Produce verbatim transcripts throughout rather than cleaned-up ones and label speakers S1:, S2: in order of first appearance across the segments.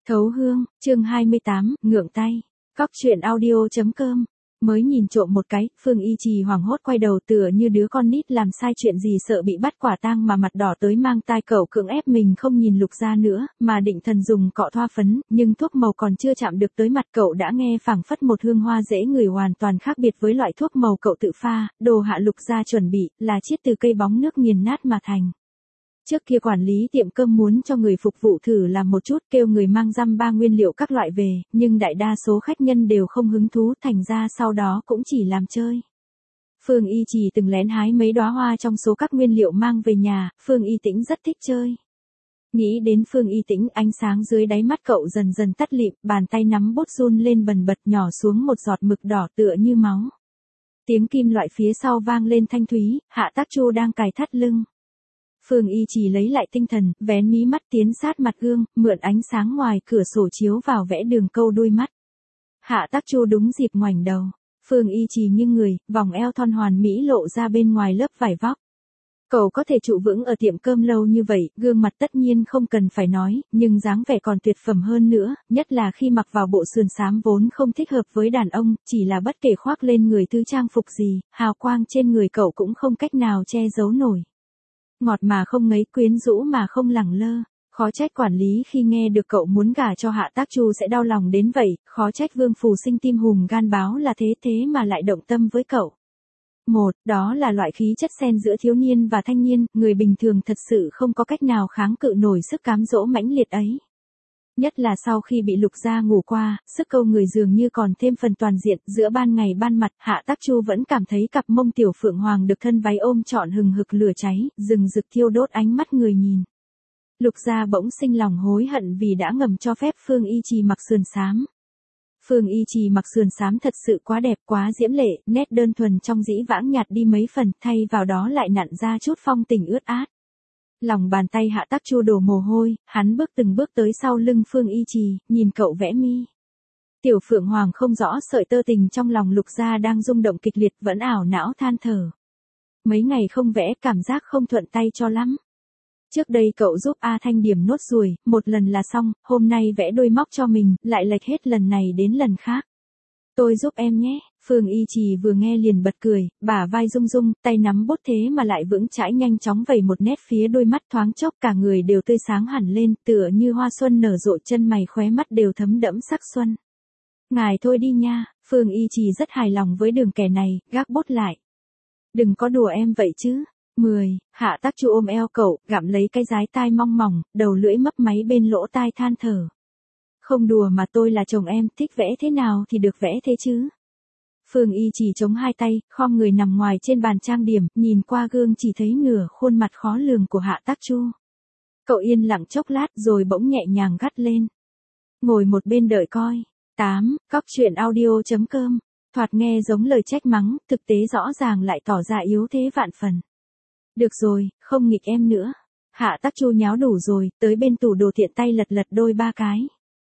S1: Thấu hương, chương hai mươi tám, ngượng tay. Cóc truyện audio chấm com. Mới nhìn trộm một cái, Phương Y Trì hoảng hốt quay đầu tựa như đứa con nít làm sai chuyện gì sợ bị bắt quả tang mà mặt đỏ tới mang tai cậu cưỡng ép mình không nhìn Lục Gia nữa, mà định thần dùng cọ thoa phấn, nhưng thuốc màu còn chưa chạm được tới mặt cậu đã nghe phảng phất một hương hoa dễ ngửi hoàn toàn khác biệt với loại thuốc màu cậu tự pha, đồ hạ Lục Gia chuẩn bị, là chiết từ cây bóng nước nghiền nát mà thành. Trước kia quản lý tiệm cơm muốn cho người phục vụ thử làm một chút, kêu người mang dăm ba nguyên liệu các loại về, nhưng đại đa số khách nhân đều không hứng thú, thành ra sau đó cũng chỉ làm chơi. Phương Y Trì từng lén hái mấy đóa hoa trong số các nguyên liệu mang về nhà, Phương Y Tĩnh rất thích chơi. Nghĩ đến Phương Y Tĩnh, ánh sáng dưới đáy mắt cậu dần dần tắt lịm, bàn tay nắm bút run lên bần bật nhỏ xuống một giọt mực đỏ tựa như máu. Tiếng kim loại phía sau vang lên thanh thúy, Hạ Tác Chu đang cài thắt lưng. Phương Y Trì lấy lại tinh thần, vén mí mắt tiến sát mặt gương, mượn ánh sáng ngoài cửa sổ chiếu vào vẽ đường câu đuôi mắt. Hạ Tác Chu đúng dịp ngoảnh đầu. Phương Y Trì nghiêng người, vòng eo thon hoàn mỹ lộ ra bên ngoài lớp vải vóc. Cậu có thể trụ vững ở tiệm cơm lâu như vậy, gương mặt tất nhiên không cần phải nói, nhưng dáng vẻ còn tuyệt phẩm hơn nữa, nhất là khi mặc vào bộ sườn xám vốn không thích hợp với đàn ông, chỉ là bất kể khoác lên người thứ trang phục gì, hào quang trên người cậu cũng không cách nào che giấu nổi. Ngọt mà không ngấy, quyến rũ mà không lẳng lơ, khó trách quản lý khi nghe được cậu muốn gả cho Hạ Tác Chu sẽ đau lòng đến vậy, khó trách Vương Phù Sinh tim hùm gan báo là thế thế mà lại động tâm với cậu. Một, đó là loại khí chất xen giữa thiếu niên và thanh niên, người bình thường thật sự không có cách nào kháng cự nổi sức cám dỗ mãnh liệt ấy. Nhất là sau khi bị Lục Gia ngủ qua, sức câu người dường như còn thêm phần toàn diện, giữa ban ngày ban mặt, Hạ Tác Chu vẫn cảm thấy cặp mông tiểu phượng hoàng được thân váy ôm trọn hừng hực lửa cháy, rừng rực thiêu đốt ánh mắt người nhìn. Lục Gia bỗng sinh lòng hối hận vì đã ngầm cho phép Phương Y Trì mặc sườn xám. Phương Y Trì mặc sườn xám thật sự quá đẹp, quá diễm lệ, nét đơn thuần trong dĩ vãng nhạt đi mấy phần, thay vào đó lại nặn ra chút phong tình ướt át. Lòng bàn tay Hạ Tác Chu đổ mồ hôi, hắn bước từng bước tới sau lưng Phương Y Trì, nhìn cậu vẽ mi. Tiểu Phượng Hoàng không rõ sợi tơ tình trong lòng Lục Gia đang rung động kịch liệt, vẫn ảo não than thở. Mấy ngày không vẽ, cảm giác không thuận tay cho lắm. Trước đây cậu giúp A Thanh điểm nốt ruồi, một lần là xong, hôm nay vẽ đôi móc cho mình, lại lệch hết lần này đến lần khác. Tôi giúp em nhé. Phương Y Trì vừa nghe liền bật cười, bả vai rung rung, tay nắm bút thế mà lại vững chãi nhanh chóng vẩy một nét phía đôi mắt, thoáng chốc cả người đều tươi sáng hẳn lên, tựa như hoa xuân nở rộ, chân mày khóe mắt đều thấm đẫm sắc xuân. Ngài thôi đi nha. Phương Y Trì rất hài lòng với đường kẻ này, gác bút lại. Đừng có đùa em vậy chứ. Mười, Hạ Tác Chu ôm eo cậu, gặm lấy cái dái tai mong mỏng, đầu lưỡi mấp máy bên lỗ tai than thở. Không đùa mà, tôi là chồng em, thích vẽ thế nào thì được vẽ thế chứ. Phương Y Trì chống hai tay, khom người nằm ngoài trên bàn trang điểm, nhìn qua gương chỉ thấy nửa khuôn mặt khó lường của Hạ Tác Chu. Cậu yên lặng chốc lát rồi bỗng nhẹ nhàng gắt lên. Ngồi một bên đợi coi. Tám, Cóc truyện audio chấm com. Thoạt nghe giống lời trách mắng, thực tế rõ ràng lại tỏ ra yếu thế vạn phần. Được rồi, không nghịch em nữa. Hạ Tác Chu nháo đủ rồi, tới bên tủ đồ tiện tay lật lật đôi ba cái.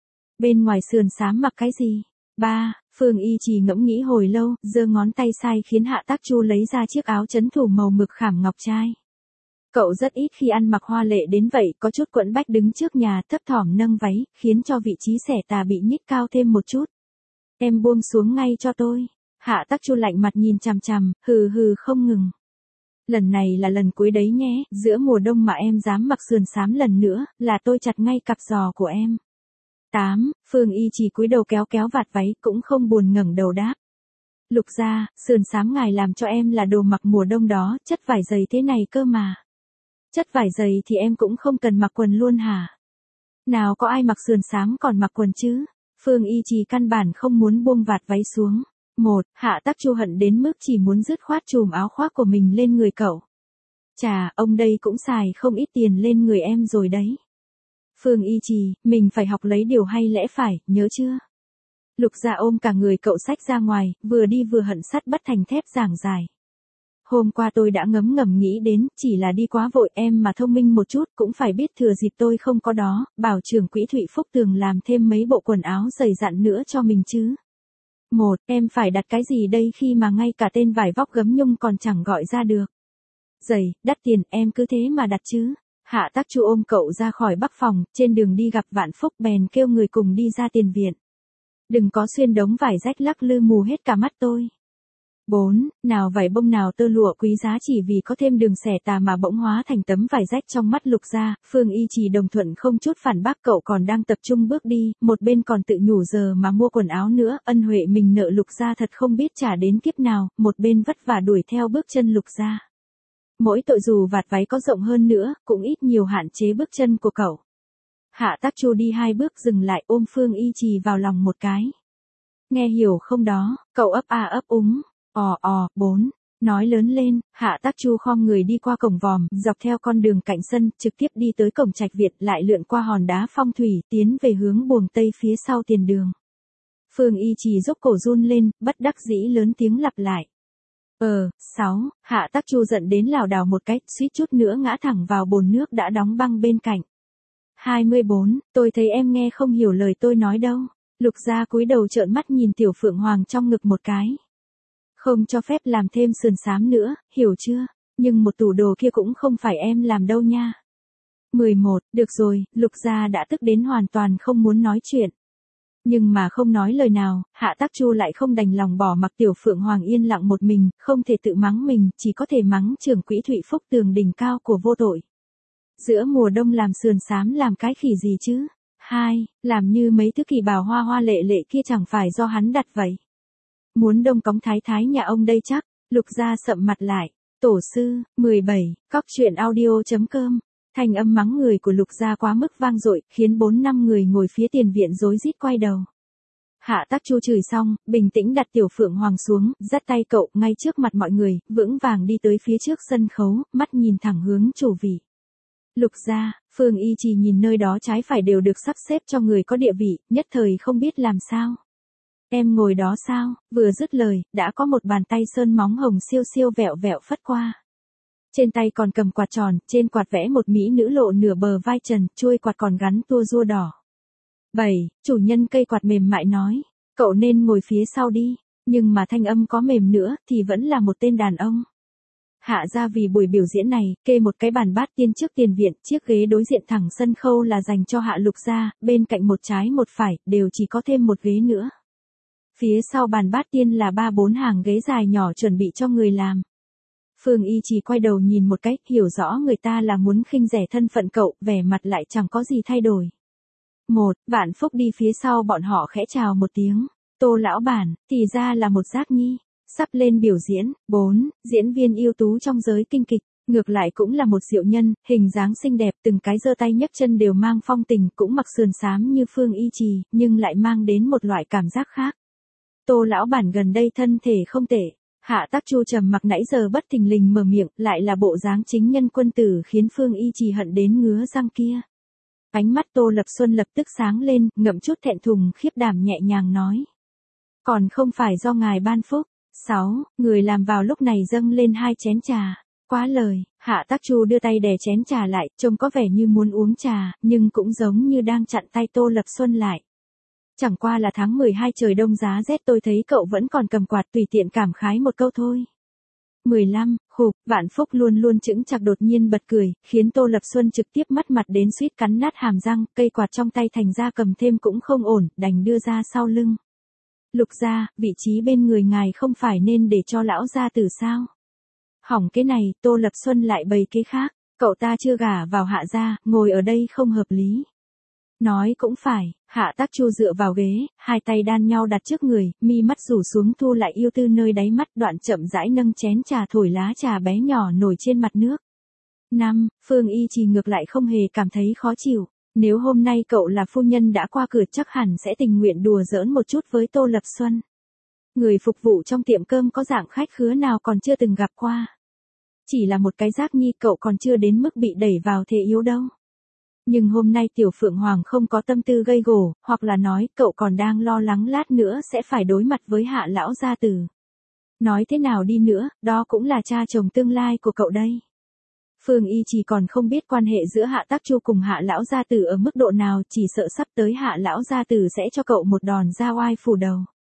S1: Bên ngoài sườn xám mặc cái gì? Ba, Phương Y Trì ngẫm nghĩ hồi lâu, giơ ngón tay sai khiến Hạ Tác Chu lấy ra chiếc áo chấn thủ màu mực khảm ngọc trai. Cậu rất ít khi ăn mặc hoa lệ đến vậy, có chút quẫn bách đứng trước nhà thấp thỏm nâng váy, khiến cho vị trí xẻ tà bị nhích cao thêm một chút. Em buông xuống ngay cho tôi. Hạ Tác Chu lạnh mặt nhìn chằm chằm, hừ hừ không ngừng. Lần này là lần cuối đấy nhé, giữa mùa đông mà em dám mặc sườn xám lần nữa, là tôi chặt ngay cặp giò của em. Tám, Phương Y Trì cúi đầu kéo kéo vạt váy, cũng không buồn ngẩng đầu đáp. Lục Gia, sườn xám ngài làm cho em là đồ mặc mùa đông đó, chất vải dày thế này cơ mà. Chất vải dày thì em cũng không cần mặc quần luôn hả? Nào có ai mặc sườn xám còn mặc quần chứ? Phương Y Trì căn bản không muốn buông vạt váy xuống. Một, Hạ Tác Chu hận đến mức chỉ muốn dứt khoát chùm áo khoác của mình lên người cậu. Chà, ông đây cũng xài không ít tiền lên người em rồi đấy. Phương Y Trì, mình phải học lấy điều hay lẽ phải, nhớ chưa? Lục Gia ôm cả người cậu xách ra ngoài, vừa đi vừa hận sắt bắt thành thép giảng giải. Hôm qua tôi đã ngấm ngầm nghĩ đến, chỉ là đi quá vội, em mà thông minh một chút cũng phải biết thừa dịp tôi không có đó, bảo trưởng quỹ Thụy Phúc Tường làm thêm mấy bộ quần áo dày dặn nữa cho mình chứ. Một, em phải đặt cái gì đây khi mà ngay cả tên vải vóc gấm nhung còn chẳng gọi ra được. Giày, đắt tiền, em cứ thế mà đặt chứ. Hạ Tắc Chu ôm cậu ra khỏi bắc phòng, trên đường đi gặp Vạn Phúc bèn kêu người cùng đi ra tiền viện. Đừng có xuyên đống vải rách lắc lư mù hết cả mắt tôi. bốn. Nào vải bông nào tơ lụa quý giá chỉ vì có thêm đường xẻ tà mà bỗng hóa thành tấm vải rách trong mắt Lục Gia. Phương Y Trì đồng thuận không chút phản bác, cậu còn đang tập trung bước đi, một bên còn tự nhủ giờ mà mua quần áo nữa, ân huệ mình nợ Lục Gia thật không biết trả đến kiếp nào, một bên vất vả đuổi theo bước chân Lục Gia. Mỗi tội dù vạt váy có rộng hơn nữa, cũng ít nhiều hạn chế bước chân của cậu. Hạ Tắc Chu đi hai bước dừng lại, ôm Phương Y Trì vào lòng một cái. Nghe hiểu không đó, cậu ấp a ấp úng. Ò ò, bốn. Nói lớn lên, Hạ Tắc Chu khom người đi qua cổng vòm, dọc theo con đường cạnh sân, trực tiếp đi tới cổng trạch Việt, lại lượn qua hòn đá phong thủy, tiến về hướng buồng tây phía sau tiền đường. Phương Y Trì dốc cổ run lên, bất đắc dĩ lớn tiếng lặp lại. Ờ, sáu. Hạ Tắc Chu giận đến lảo đảo một cái, suýt chút nữa ngã thẳng vào bồn nước đã đóng băng bên cạnh. hai mươi bốn. Tôi thấy em nghe không hiểu lời tôi nói đâu. Lục Gia cúi đầu trợn mắt nhìn Tiểu Phượng Hoàng trong ngực một cái. Không cho phép làm thêm sườn xám nữa, hiểu chưa? Nhưng một tủ đồ kia cũng không phải em làm đâu nha. mười một. Được rồi, Lục Gia đã tức đến hoàn toàn không muốn nói chuyện. Nhưng mà không nói lời nào, Hạ Tắc Chu lại không đành lòng bỏ mặc Tiểu Phượng Hoàng yên lặng một mình, không thể tự mắng mình, chỉ có thể mắng trưởng quỹ Thụy Phúc tường đỉnh cao của vô tội. Giữa mùa đông làm sườn xám làm cái khỉ gì chứ? Hai. Làm như mấy thứ kỳ bào hoa hoa lệ lệ kia chẳng phải do hắn đặt vậy. Muốn đông cống thái thái nhà ông đây chắc. Lục Gia sậm mặt lại. Tổ sư. mười bảy. Cóc truyện audio chấm com. Thanh âm mắng người của Lục Gia quá mức vang dội, khiến bốn năm người ngồi phía tiền viện rối rít quay đầu. Hạ Tắc Chu chửi xong, bình tĩnh đặt Tiểu Phượng Hoàng xuống, dắt tay cậu ngay trước mặt mọi người, vững vàng đi tới phía trước sân khấu, mắt nhìn thẳng hướng chủ vị. Lục Gia. Phương Y Trì nhìn nơi đó trái phải đều được sắp xếp cho người có địa vị, nhất thời không biết làm sao. Em ngồi đó sao? Vừa dứt lời, đã có một bàn tay sơn móng hồng siêu siêu vẹo vẹo phất qua. Trên tay còn cầm quạt tròn, trên quạt vẽ một mỹ nữ lộ nửa bờ vai trần, chuôi quạt còn gắn tua rua đỏ. bảy. Chủ nhân cây quạt mềm mại nói, cậu nên ngồi phía sau đi, nhưng mà thanh âm có mềm nữa thì vẫn là một tên đàn ông. Hạ ra vì buổi biểu diễn này, kê một cái bàn bát tiên trước tiền viện, chiếc ghế đối diện thẳng sân khấu là dành cho Hạ Lục Gia, bên cạnh một trái một phải, đều chỉ có thêm một ghế nữa. Phía sau bàn bát tiên là ba bốn hàng ghế dài nhỏ chuẩn bị cho người làm. Phương Y Trì quay đầu nhìn một cái, hiểu rõ người ta là muốn khinh rẻ thân phận cậu, vẻ mặt lại chẳng có gì thay đổi. Một. Vạn Phúc đi phía sau bọn họ khẽ chào một tiếng. Tô lão bản, thì ra là một giác nhi. Sắp lên biểu diễn. Bốn. Diễn viên ưu tú trong giới kinh kịch. Ngược lại cũng là một diệu nhân, hình dáng xinh đẹp, từng cái giơ tay nhấc chân đều mang phong tình, cũng mặc sườn xám như Phương Y Trì, nhưng lại mang đến một loại cảm giác khác. Tô lão bản gần đây thân thể không tệ. Hạ Tắc Chu trầm mặc nãy giờ bất thình lình mở miệng, lại là bộ dáng chính nhân quân tử khiến Phương Y Trì hận đến ngứa răng kia. Ánh mắt Tô Lập Xuân lập tức sáng lên, ngậm chút thẹn thùng khiếp đảm nhẹ nhàng nói. Còn không phải do ngài ban phúc. Sáu. Người làm vào lúc này dâng lên hai chén trà. Quá lời, Hạ Tắc Chu đưa tay đè chén trà lại, trông có vẻ như muốn uống trà, nhưng cũng giống như đang chặn tay Tô Lập Xuân lại. Chẳng qua là tháng mười hai trời đông giá rét, tôi thấy cậu vẫn còn cầm quạt, tùy tiện cảm khái một câu thôi. mười lăm. Khục. Vạn Phúc luôn luôn chững chạc đột nhiên bật cười, khiến Tô Lập Xuân trực tiếp mất mặt đến suýt cắn nát hàm răng, cây quạt trong tay thành ra cầm thêm cũng không ổn, đành đưa ra sau lưng. Lục Gia, vị trí bên người ngài không phải nên để cho lão gia tử sao? Hỏng cái này, Tô Lập Xuân lại bày cái khác, cậu ta chưa gả vào Hạ gia, ngồi ở đây không hợp lý. Nói cũng phải, Hạ Tắc Chu dựa vào ghế, hai tay đan nhau đặt trước người, mi mắt rủ xuống thu lại yêu tư nơi đáy mắt, đoạn chậm rãi nâng chén trà thổi lá trà bé nhỏ nổi trên mặt nước. Năm. Phương Y Trì ngược lại không hề cảm thấy khó chịu, nếu hôm nay cậu là phu nhân đã qua cửa chắc hẳn sẽ tình nguyện đùa giỡn một chút với Tô Lập Xuân. Người phục vụ trong tiệm cơm có dạng khách khứa nào còn chưa từng gặp qua. Chỉ là một cái giác nhi, cậu còn chưa đến mức bị đẩy vào thế yếu đâu. Nhưng hôm nay Tiểu Phượng Hoàng không có tâm tư gây gổ, hoặc là nói cậu còn đang lo lắng lát nữa sẽ phải đối mặt với Hạ lão gia tử. Nói thế nào đi nữa, đó cũng là cha chồng tương lai của cậu đây. Phương Y Trì còn không biết quan hệ giữa Hạ Tắc Chu cùng Hạ lão gia tử ở mức độ nào, chỉ sợ sắp tới Hạ lão gia tử sẽ cho cậu một đòn ra oai phủ đầu.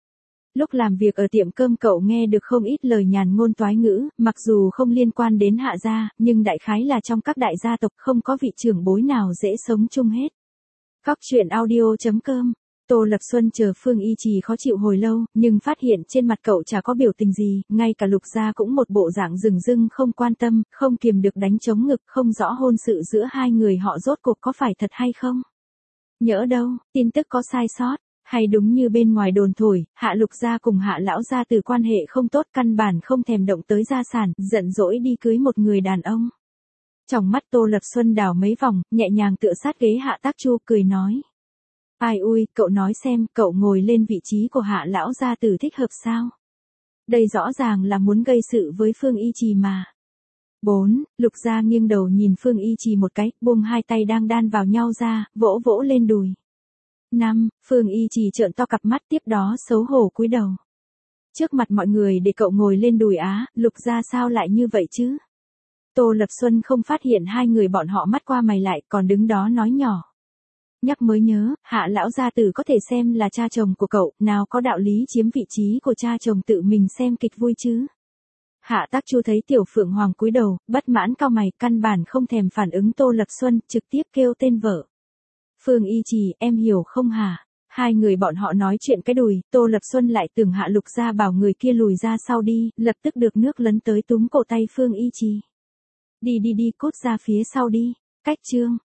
S1: Lúc làm việc ở tiệm cơm cậu nghe được không ít lời nhàn ngôn toái ngữ, mặc dù không liên quan đến Hạ gia, nhưng đại khái là trong các đại gia tộc không có vị trưởng bối nào dễ sống chung hết. Cóc truyện audio chấm com. Tô Lập Xuân chờ Phương Y Trì khó chịu hồi lâu, nhưng phát hiện trên mặt cậu chả có biểu tình gì, ngay cả Lục gia cũng một bộ dạng dửng dưng không quan tâm, không kiềm được đánh trống ngực, không rõ hôn sự giữa hai người họ rốt cuộc có phải thật hay không. Nhỡ đâu, tin tức có sai sót, hay đúng như bên ngoài đồn thổi, Hạ Lục gia cùng Hạ lão gia từ quan hệ không tốt, căn bản không thèm động tới gia sản, giận dỗi đi cưới một người đàn ông. Trong mắt Tô Lập Xuân đảo mấy vòng, nhẹ nhàng tựa sát ghế Hạ Tác Chu cười nói. Ai ui, cậu nói xem, cậu ngồi lên vị trí của Hạ lão gia tử thích hợp sao? Đây rõ ràng là muốn gây sự với Phương Y Trì mà. bốn. Lục gia nghiêng đầu nhìn Phương Y Trì một cái, buông hai tay đang đan vào nhau ra, vỗ vỗ lên đùi. năm. Phương Y Trì trợn to cặp mắt, tiếp đó xấu hổ cúi đầu. Trước mặt mọi người để cậu ngồi lên đùi á, Lục gia sao lại như vậy chứ? Tô Lập Xuân không phát hiện hai người bọn họ mắt qua mày lại, còn đứng đó nói nhỏ. Nhắc mới nhớ, Hạ lão gia tử có thể xem là cha chồng của cậu, nào có đạo lý chiếm vị trí của cha chồng tự mình xem kịch vui chứ. Hạ Tác Chu thấy Tiểu Phượng Hoàng cúi đầu, bất mãn cau mày, căn bản không thèm phản ứng Tô Lập Xuân, trực tiếp kêu tên vợ. Phương Y Trì, em hiểu không hả? Hai người bọn họ nói chuyện cái đùi, Tô Lập Xuân lại tưởng Hạ Lục gia bảo người kia lùi ra sau đi, lập tức được nước lấn tới túm cổ tay Phương Y Trì. Đi đi đi, cút ra phía sau đi, cách chương.